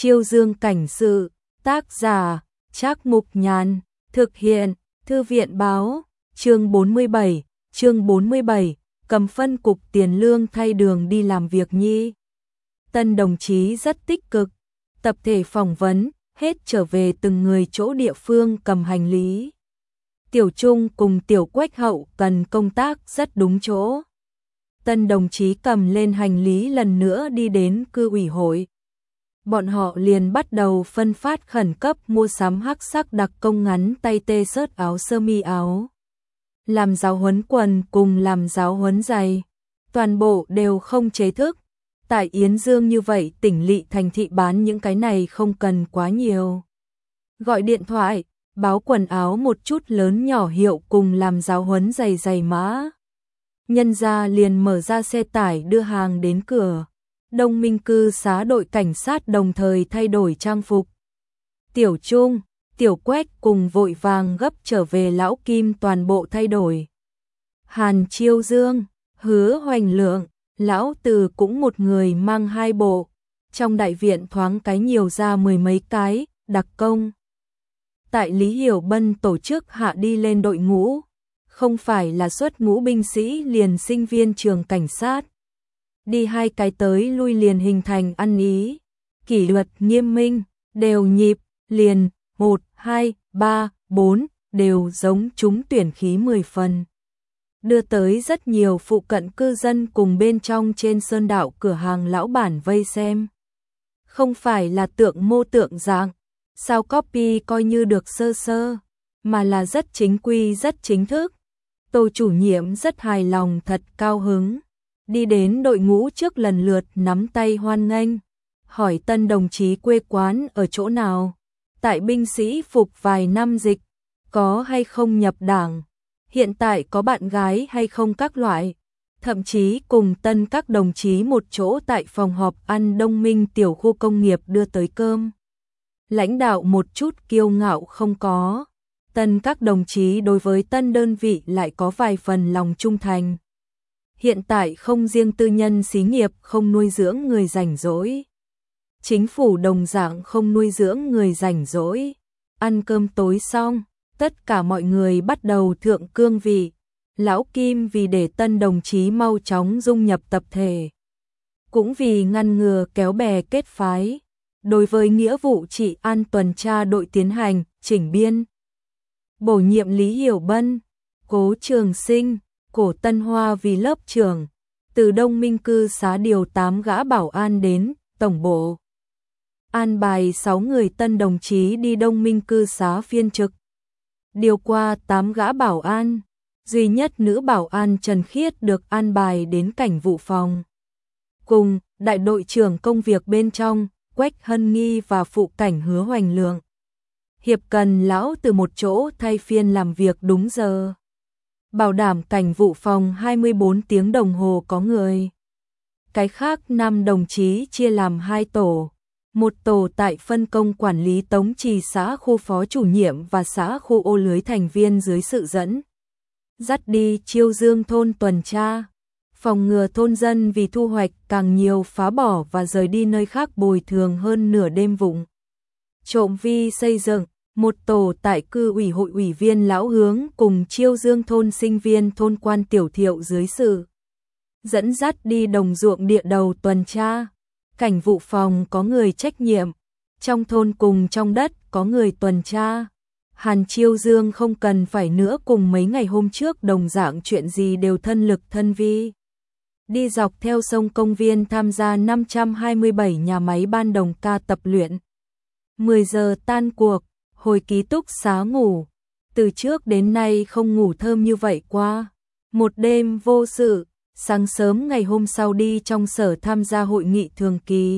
Chiêu Dương cảnh sự, tác giả, Trác Mục Nhàn, thực hiện, Thư viện báo, chương 47, cầm phân cục tiền lương thay đường đi làm việc nhi. Tân đồng chí rất tích cực, tập thể phỏng vấn, hết trở về từng người chỗ địa phương cầm hành lý. Tiểu Trung cùng Tiểu Quách hậu cần công tác rất đúng chỗ. Tân đồng chí cầm lên hành lý lần nữa đi đến cư ủy hội. Bọn họ liền bắt đầu phân phát khẩn cấp mua sắm hắc sắc đặc công ngắn tay tê sớt áo sơ mi áo. Làm giáo huấn quần cùng làm giáo huấn giày. Toàn bộ đều không chế thức. Tại Yến Dương như vậy tỉnh lỵ thành thị bán những cái này không cần quá nhiều. Gọi điện thoại, báo quần áo một chút lớn nhỏ hiệu cùng làm giáo huấn giày mã. Nhân gia liền mở ra xe tải đưa hàng đến cửa. Đông Minh cư xá đội cảnh sát đồng thời thay đổi trang phục. Tiểu Trung, Tiểu Quách cùng vội vàng gấp trở về Lão Kim toàn bộ thay đổi. Hàn Chiêu Dương, Hứa Hoành Lượng, Lão Từ cũng một người mang hai bộ. Trong đại viện thoáng cái nhiều ra mười mấy cái, đặc công. Tại Lý Hiểu Bân tổ chức hạ đi lên đội ngũ. Không phải là xuất ngũ binh sĩ liền sinh viên trường cảnh sát. Đi hai cái tới lui liền hình thành ăn ý. Kỷ luật nghiêm minh, đều nhịp, liền, 1, 2, 3, 4, đều giống chúng tuyển khí 10 phần. Đưa tới rất nhiều phụ cận cư dân cùng bên trong trên sơn đảo cửa hàng lão bản vây xem. Không phải là tượng mô tượng dạng, sao copy coi như được sơ sơ, mà là rất chính quy rất chính thức. Tô chủ nhiệm rất hài lòng thật cao hứng. Đi đến đội ngũ trước lần lượt nắm tay hoan nghênh. Hỏi tân đồng chí quê quán ở chỗ nào? Tại binh sĩ phục vài năm dịch, có hay không nhập đảng? Hiện tại có bạn gái hay không các loại? Thậm chí cùng tân các đồng chí một chỗ tại phòng họp ăn Đông Minh tiểu khu công nghiệp đưa tới cơm. Lãnh đạo một chút kiêu ngạo không có. Tân các đồng chí đối với tân đơn vị lại có vài phần lòng trung thành. Hiện tại không riêng tư nhân xí nghiệp không nuôi dưỡng người rảnh rỗi. Chính phủ đồng dạng không nuôi dưỡng người rảnh rỗi. Ăn cơm tối xong, tất cả mọi người bắt đầu thượng cương vị. Lão Kim vì để tân đồng chí mau chóng dung nhập tập thể. Cũng vì ngăn ngừa kéo bè kết phái. Đối với nghĩa vụ trị an tuần tra đội tiến hành, chỉnh biên. Bổ nhiệm Lý Hiểu Bân, Cố Trường Sinh, Cổ Tân Hoa vì lớp trưởng, từ Đông Minh cư xá điều 8 gã bảo an đến tổng bộ. An bài 6 người tân đồng chí đi Đông Minh cư xá phiên trực. Điều qua 8 gã bảo an, duy nhất nữ bảo an Trần Khiết được an bài đến cảnh vụ phòng. Cùng đại đội trưởng công việc bên trong, Quách Hân Nghi và phụ cảnh Hứa Hoành Lượng. Hiệp cần lão từ một chỗ thay phiên làm việc đúng giờ. Bảo đảm cảnh vụ phòng 24 tiếng đồng hồ có người. Cái khác 5 đồng chí chia làm 2 tổ. Một tổ tại phân công quản lý Tống Trì xã khu phó chủ nhiệm và xã khu ô lưới thành viên dưới sự dẫn. Dắt đi Chiêu Dương thôn tuần tra. Phòng ngừa thôn dân vì thu hoạch càng nhiều phá bỏ và rời đi nơi khác bồi thường hơn nửa đêm vụng. Trộm vi xây dựng. Một tổ tại cư ủy hội ủy viên Lão Hướng cùng Chiêu Dương thôn sinh viên thôn quan Tiểu Thiệu dưới sự dẫn dắt đi đồng ruộng địa đầu tuần tra. Cảnh vụ phòng có người trách nhiệm, trong thôn cùng trong đất có người tuần tra. Hàn Chiêu Dương không cần phải nữa cùng mấy ngày hôm trước đồng dạng chuyện gì đều thân lực thân vi. Đi dọc theo sông công viên tham gia 527 nhà máy ban đồng ca tập luyện. 10 giờ tan cuộc. Hồi ký túc xá ngủ, từ trước đến nay không ngủ thơm như vậy qua. Một đêm vô sự, sáng sớm ngày hôm sau đi trong sở tham gia hội nghị thường kỳ.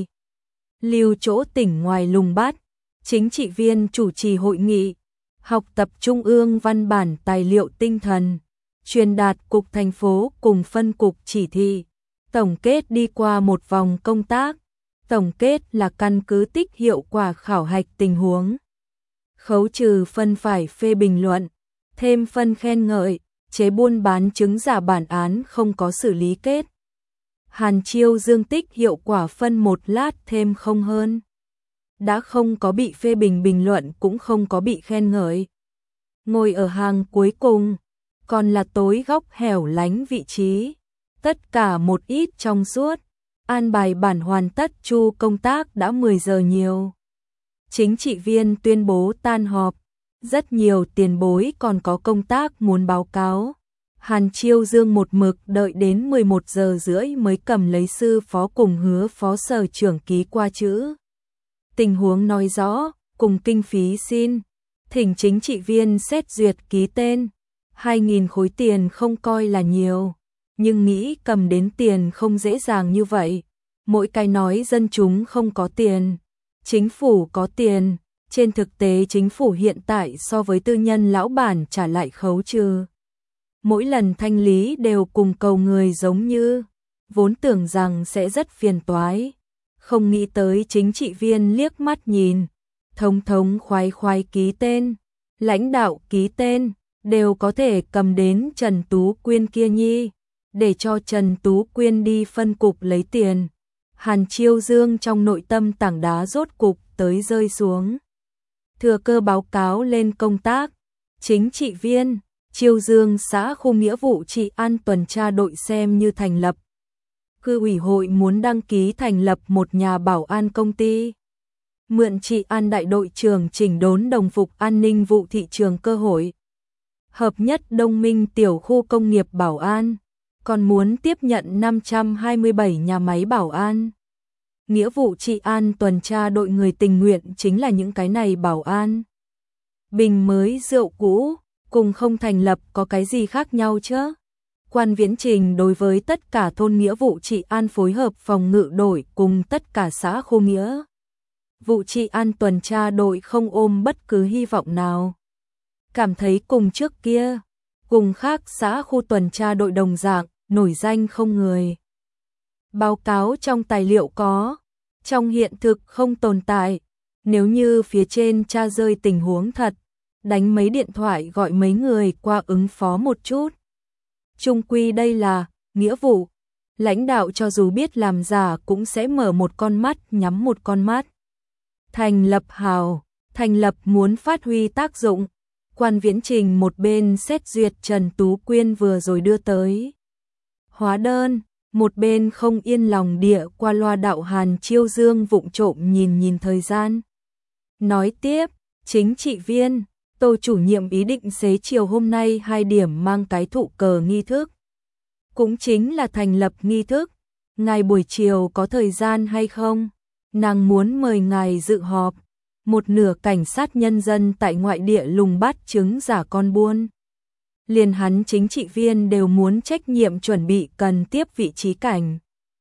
Lưu chỗ tỉnh ngoài Lùng Bát, chính trị viên chủ trì hội nghị, học tập trung ương văn bản tài liệu tinh thần, truyền đạt cục thành phố cùng phân cục chỉ thị. Tổng kết đi qua một vòng công tác, tổng kết là căn cứ tích hiệu quả khảo hạch tình huống. Khấu trừ phân phải phê bình luận, thêm phân khen ngợi, chế buôn bán chứng giả bản án không có xử lý kết. Hàn Chiêu Dương tích hiệu quả phân 1 lát thêm không hơn. đã không có bị phê bình bình luận cũng không có bị khen ngợi. Ngồi ở hàng cuối cùng, còn là tối góc hẻo lánh vị trí, tất cả một ít trong suốt, an bài bản hoàn tất chu công tác đã 10 giờ nhiều. Chính trị viên tuyên bố tan họp, rất nhiều tiền bối còn có công tác muốn báo cáo. Hàn Chiêu Dương một mực đợi đến 11 giờ rưỡi mới cầm lấy sư phó cùng Hứa phó sở trưởng ký qua chữ. Tình huống nói rõ, cùng kinh phí xin, thỉnh chính trị viên xét duyệt ký tên. 2.000 khối tiền không coi là nhiều, nhưng nghĩ cầm đến tiền không dễ dàng như vậy. Mỗi cái nói dân chúng không có tiền, chính phủ có tiền, trên thực tế chính phủ hiện tại so với tư nhân lão bản trả lại khấu trừ. Mỗi lần thanh lý đều cùng cầu người giống như, vốn tưởng rằng sẽ rất phiền toái. Không nghĩ tới chính trị viên liếc mắt nhìn, thống thống khoái khoái ký tên, lãnh đạo ký tên, đều có thể cầm đến Trần Tú Quyên kia nhi, để cho Trần Tú Quyên đi phân cục lấy tiền. Hàn Chiêu Dương trong nội tâm tảng đá rốt cục tới rơi xuống. Thừa cơ báo cáo lên công tác, chính trị viên, Chiêu Dương xã khu nghĩa vụ trị an tuần tra đội xem như thành lập. Cư ủy hội muốn đăng ký thành lập một nhà bảo an công ty. Mượn trị an đại đội trưởng chỉnh đốn đồng phục an ninh vụ thị trường cơ hội. Hợp nhất đông minh tiểu khu công nghiệp bảo an, còn muốn tiếp nhận 527 nhà máy bảo an. Nghĩa vụ trị an tuần tra đội người tình nguyện chính là những cái này bảo an. Bình mới rượu cũ, cùng không thành lập có cái gì khác nhau chứ? Quan Viễn Trình đối với tất cả thôn nghĩa vụ trị an phối hợp phòng ngự đội cùng tất cả xã khu nghĩa vụ trị an tuần tra đội không ôm bất cứ hy vọng nào. Cảm thấy cùng trước kia, cùng khác xã khu tuần tra đội đồng dạng, nổi danh không người. Báo cáo trong tài liệu có, trong hiện thực không tồn tại. Nếu như phía trên tra rơi tình huống thật, đánh mấy điện thoại gọi mấy người qua ứng phó một chút. Chung quy đây là nghĩa vụ, lãnh đạo cho dù biết làm giả cũng sẽ mở một con mắt nhắm một con mắt. Thành lập hào, thành lập muốn phát huy tác dụng. Quan Viễn Trình một bên xét duyệt Trần Tú Quyên vừa rồi đưa tới hóa đơn, một bên không yên lòng địa qua loa đạo Hàn Chiêu Dương vụng trộm nhìn thời gian. Nói tiếp, chính trị viên, Tô chủ nhiệm ý định xế chiều hôm nay 2 điểm mang cái thụ cờ nghi thức. Cũng chính là thành lập nghi thức. Ngài buổi chiều có thời gian hay không? Nàng muốn mời ngài dự họp. Một nửa cảnh sát nhân dân tại ngoại địa lùng bắt chứng giả con buôn. Liền hắn chính trị viên đều muốn trách nhiệm chuẩn bị cần tiếp vị trí cảnh.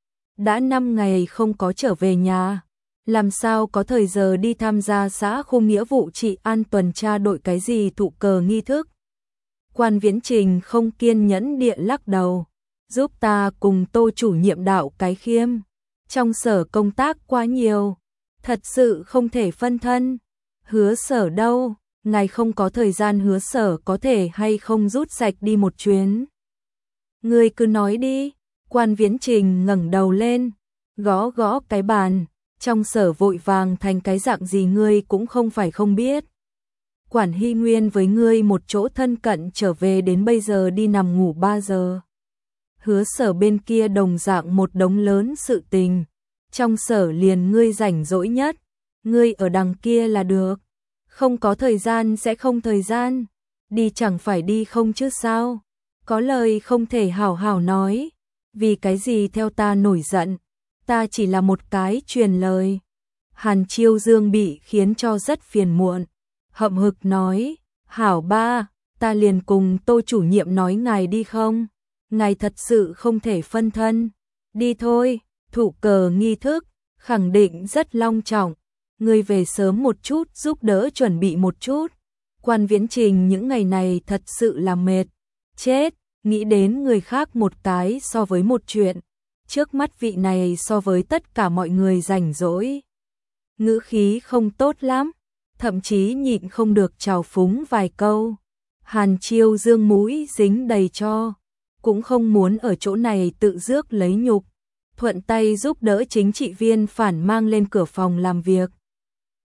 Đã 5 ngày không có trở về nhà, làm sao có thời giờ đi tham gia xã khu nghĩa vụ trị an tuần tra đội cái gì thụ cờ nghi thức. Quan Viễn Trình không kiên nhẫn địa lắc đầu, giúp ta cùng Tô chủ nhiệm đạo cái khiêm. Trong sở công tác quá nhiều, thật sự không thể phân thân. Hứa sở đâu, ngài không có thời gian hứa sở có thể hay không rút sạch đi một chuyến. Ngươi cứ nói đi. Quan Viễn Trình ngẩng đầu lên, gõ gõ cái bàn, trong sở vội vàng thành cái dạng gì ngươi cũng không phải không biết. Quản Hy Nguyên với ngươi một chỗ thân cận trở về đến bây giờ đi nằm ngủ 3 giờ. Hứa sở bên kia đồng dạng một đống lớn sự tình, trong sở liền ngươi rảnh rỗi nhất, ngươi ở đằng kia là được. Không có thời gian sẽ không thời gian, đi chẳng phải đi không chứ sao, có lời không thể hảo hảo nói, vì cái gì theo ta nổi giận, ta chỉ là một cái truyền lời. Hàn Chiêu Dương bị khiến cho rất phiền muộn, hậm hực nói, hảo ba, ta liền cùng Tô chủ nhiệm nói ngài đi không, ngài thật sự không thể phân thân, đi thôi, thụ cờ nghi thức, khẳng định rất long trọng. Ngươi về sớm một chút giúp đỡ chuẩn bị một chút. Quan Viễn Trình những ngày này thật sự là mệt. Chết, nghĩ đến người khác một cái so với một chuyện. Trước mắt vị này so với tất cả mọi người rảnh rỗi. Ngữ khí không tốt lắm, thậm chí nhịn không được trào phúng vài câu. Hàn Chiêu Dương mũi dính đầy cho, cũng không muốn ở chỗ này tự rước lấy nhục. Thuận tay giúp đỡ chính trị viên phản mang lên cửa phòng làm việc.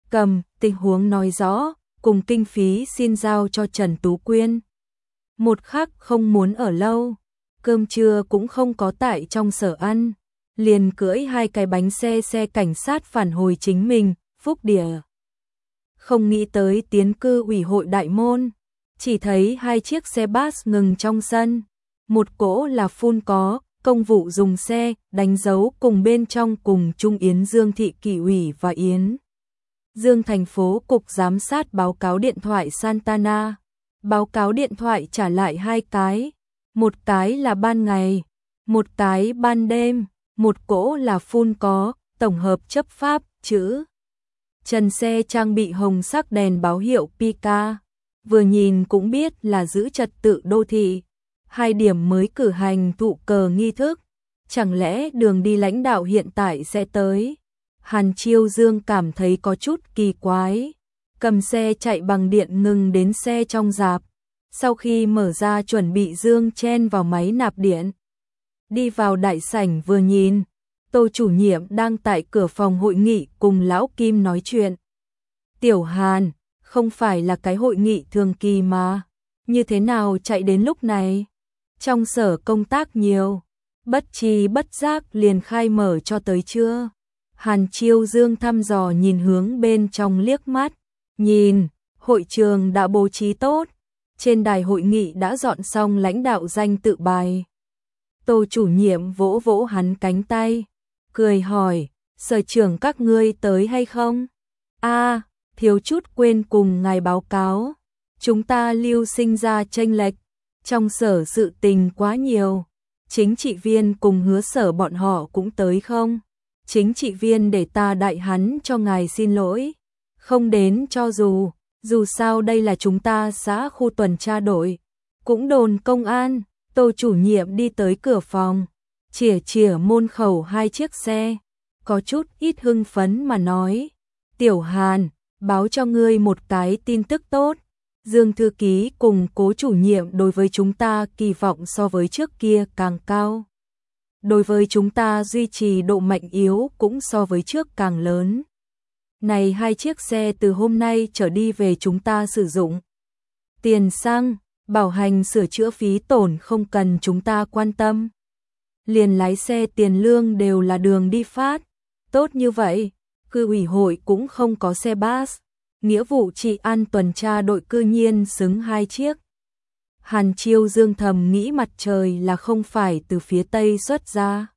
cầm, tình huống nói rõ, cùng kinh phí xin giao cho Trần Tú Quyên. Một khắc không muốn ở lâu, cơm trưa cũng không có tại trong sở ăn, liền cưỡi 2 cái bánh xe cảnh sát phản hồi chính mình, Phúc Địa. Không nghĩ tới tiến cư ủy hội đại môn, chỉ thấy 2 chiếc xe bus ngừng trong sân, một cỗ là phun có, công vụ dùng xe, đánh dấu cùng bên trong cùng Trung Yến Dương thị kỷ ủy và Yến Dương thành phố cục giám sát báo cáo điện thoại Santana. Báo cáo điện thoại trả lại 2 cái, một cái là ban ngày, một cái ban đêm, một cỗ là phun có, tổng hợp chấp pháp, chữ trần xe trang bị hồng sắc đèn báo hiệu Pika, vừa nhìn cũng biết là giữ trật tự đô thị. 2 điểm mới cử hành thụ cờ nghi thức, chẳng lẽ đường đi lãnh đạo hiện tại sẽ tới? Hàn Chiêu Dương cảm thấy có chút kỳ quái, cầm xe chạy bằng điện ngừng đến xe trong rạp, sau khi mở ra chuẩn bị Dương chen vào máy nạp điện. Đi vào đại sảnh vừa nhìn, Tô chủ nhiệm đang tại cửa phòng hội nghị cùng Lão Kim nói chuyện. Tiểu Hàn, không phải là cái hội nghị thường kỳ mà, như thế nào chạy đến lúc này? Trong sở công tác nhiều, bất tri bất giác liền khai mở cho tới chưa? Hàn Chiêu Dương thăm dò nhìn hướng bên trong liếc mắt, nhìn, hội trường đã bố trí tốt, trên đài hội nghị đã dọn xong lãnh đạo danh tự bài. Tô chủ nhiệm vỗ vỗ hắn cánh tay, cười hỏi, sở trưởng các ngươi tới hay không? Thiếu chút quên cùng ngài báo cáo, chúng ta Lưu sinh ra chênh lệch, trong sở sự tình quá nhiều, chính trị viên cùng Hứa Sở bọn họ cũng tới không? Chính trị viên để ta đại hắn cho ngài xin lỗi, không đến cho dù sao đây là chúng ta xã khu tuần tra đội, cũng đồn công an. Tô chủ nhiệm đi tới cửa phòng, chìa môn khẩu 2 chiếc xe, có chút ít hưng phấn mà nói, Tiểu Hàn, báo cho ngươi một cái tin tức tốt, Dương thư ký cùng Cố chủ nhiệm đối với chúng ta kỳ vọng so với trước kia càng cao. Đối với chúng ta duy trì độ mạnh yếu cũng so với trước càng lớn. Này 2 chiếc xe từ hôm nay trở đi về chúng ta sử dụng. Tiền xăng, bảo hành sửa chữa phí tổn không cần chúng ta quan tâm. Liền lái xe tiền lương đều là đường đi phát. Tốt như vậy, cư ủy hội cũng không có xe bus. Nghĩa vụ trị an tuần tra đội cư nhiên xứng 2 chiếc. Hàn Chiêu Dương thầm nghĩ mặt trời là không phải từ phía Tây xuất ra.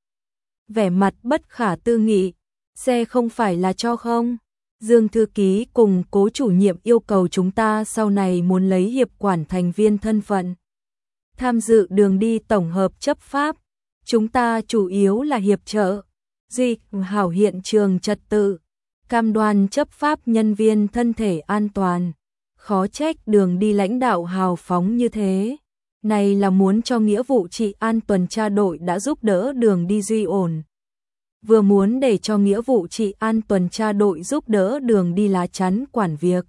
Vẻ mặt bất khả tư nghị, xe không phải là cho không? Dương thư ký cùng Cố chủ nhiệm yêu cầu chúng ta sau này muốn lấy hiệp quản thành viên thân phận. Tham dự đường đi tổng hợp chấp pháp, chúng ta chủ yếu là hiệp trợ, duy hảo hiện trường trật tự, cam đoan chấp pháp nhân viên thân thể an toàn. Khó trách đường đi lãnh đạo hào phóng như thế. Này là muốn cho nghĩa vụ trị an tuần tra đội đã giúp đỡ đường đi duy ổn. Vừa muốn để cho nghĩa vụ trị an tuần tra đội giúp đỡ đường đi lá chắn quản việc.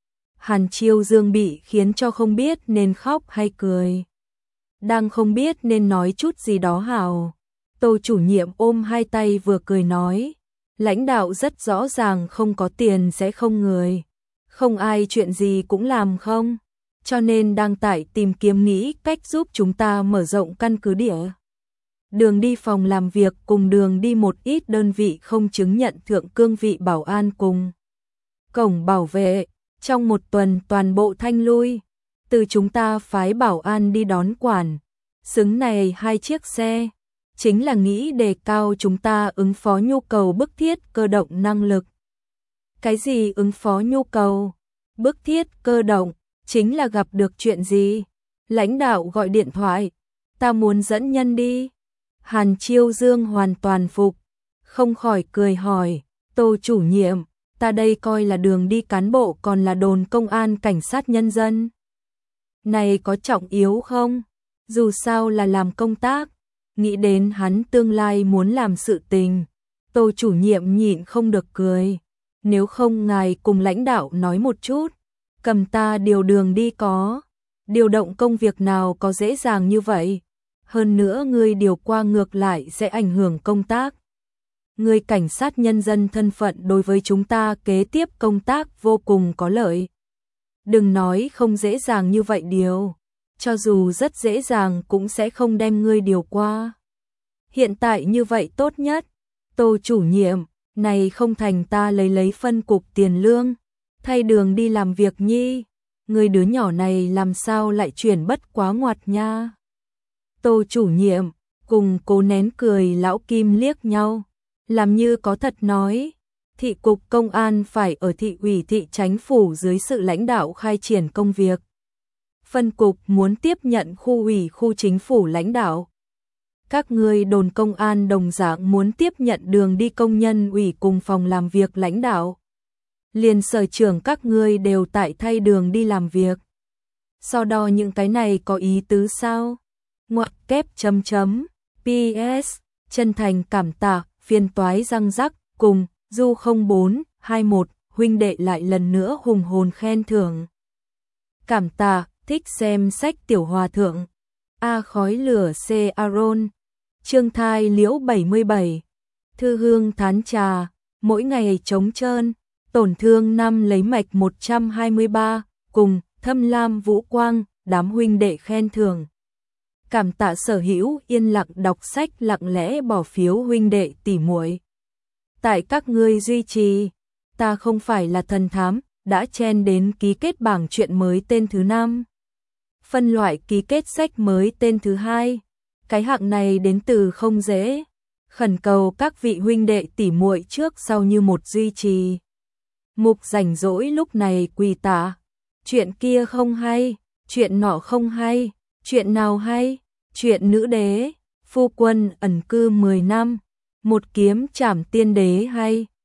Hàn Chiêu Dương bị khiến cho không biết nên khóc hay cười. Đang không biết nên nói chút gì đó hào. Tô chủ nhiệm ôm 2 tay vừa cười nói. Lãnh đạo rất rõ ràng không có tiền sẽ không người. Không ai chuyện gì cũng làm không. Cho nên đang tại tìm kiếm nghĩ cách giúp chúng ta mở rộng căn cứ địa. Đường đi phòng làm việc cùng đường đi một ít đơn vị không chứng nhận thượng cương vị bảo an cùng cổng bảo vệ, trong 1 tuần toàn bộ thanh lui, từ chúng ta phái bảo an đi đón quản, xứng này 2 chiếc xe, chính là nghĩ đề cao chúng ta ứng phó nhu cầu bức thiết cơ động năng lực. Cái gì ứng phó nhu cầu bức thiết cơ động, chính là gặp được chuyện gì, lãnh đạo gọi điện thoại, ta muốn dẫn nhân đi. Hàn Chiêu Dương hoàn toàn phục, không khỏi cười hỏi, Tô chủ nhiệm, ta đây coi là đường đi cán bộ còn là đồn công an cảnh sát nhân dân. Này có trọng yếu không? Dù sao là làm công tác, nghĩ đến hắn tương lai muốn làm sự tình. Tô chủ nhiệm nhịn không được cười, nếu không ngài cùng lãnh đạo nói một chút, cầm ta điều đường đi có. Điều động công việc nào có dễ dàng như vậy? Hơn nữa ngươi điều qua ngược lại sẽ ảnh hưởng công tác. người cảnh sát nhân dân thân phận đối với chúng ta kế tiếp công tác vô cùng có lợi. Đừng nói không dễ dàng như vậy điều, cho dù rất dễ dàng cũng sẽ không đem ngươi điều qua. Hiện tại như vậy tốt nhất, Tô chủ nhiệm, này không thành ta lấy phân cục tiền lương, thay đường đi làm việc nhi, người đứa nhỏ này làm sao lại chuyển bất quá ngoặt nha. Tô chủ nhiệm, cùng cố nén cười lão Kim liếc nhau, làm như có thật nói, thị cục công an phải ở thị ủy thị chánh phủ dưới sự lãnh đạo khai triển công việc. Phân cục muốn tiếp nhận khu ủy khu chính phủ lãnh đạo. Các ngươi đồn công an đồng dạng muốn tiếp nhận đường đi công nhân ủy cùng phòng làm việc lãnh đạo. Liền sở trưởng các ngươi đều tại thay đường đi làm việc. So đo những cái này có ý tứ sao? Ngoặc kép chấm chấm, PS, chân thành cảm tạ, phiên toái răng rắc, cùng, Du 0421, huynh đệ lại lần nữa hùng hồn khen thưởng. Cảm tạ, thích xem sách tiểu hòa thượng. A khói lửa C. Aaron. Trương thai liễu 77. Thư hương thán trà, mỗi ngày trống trơn, tổn thương năm lấy mạch 123, cùng, thâm lam vũ quang, đám huynh đệ khen thưởng. Cảm tạ sở hữu yên lặng đọc sách lặng lẽ bỏ phiếu huynh đệ tỉ muội. Tại các ngươi duy trì, ta không phải là thần thám, đã chen đến ký kết bảng truyện mới tên thứ 5. Phân loại ký kết sách mới tên thứ 2. Cái hạng này đến từ không dễ. Khẩn cầu các vị huynh đệ tỉ muội trước sau như một duy trì. Mục rảnh rỗi lúc này quỳ tạ. Chuyện kia không hay, chuyện nọ không hay, chuyện nào hay, chuyện nữ đế, phu quân ẩn cư 10 năm, một kiếm trảm tiên đế hay.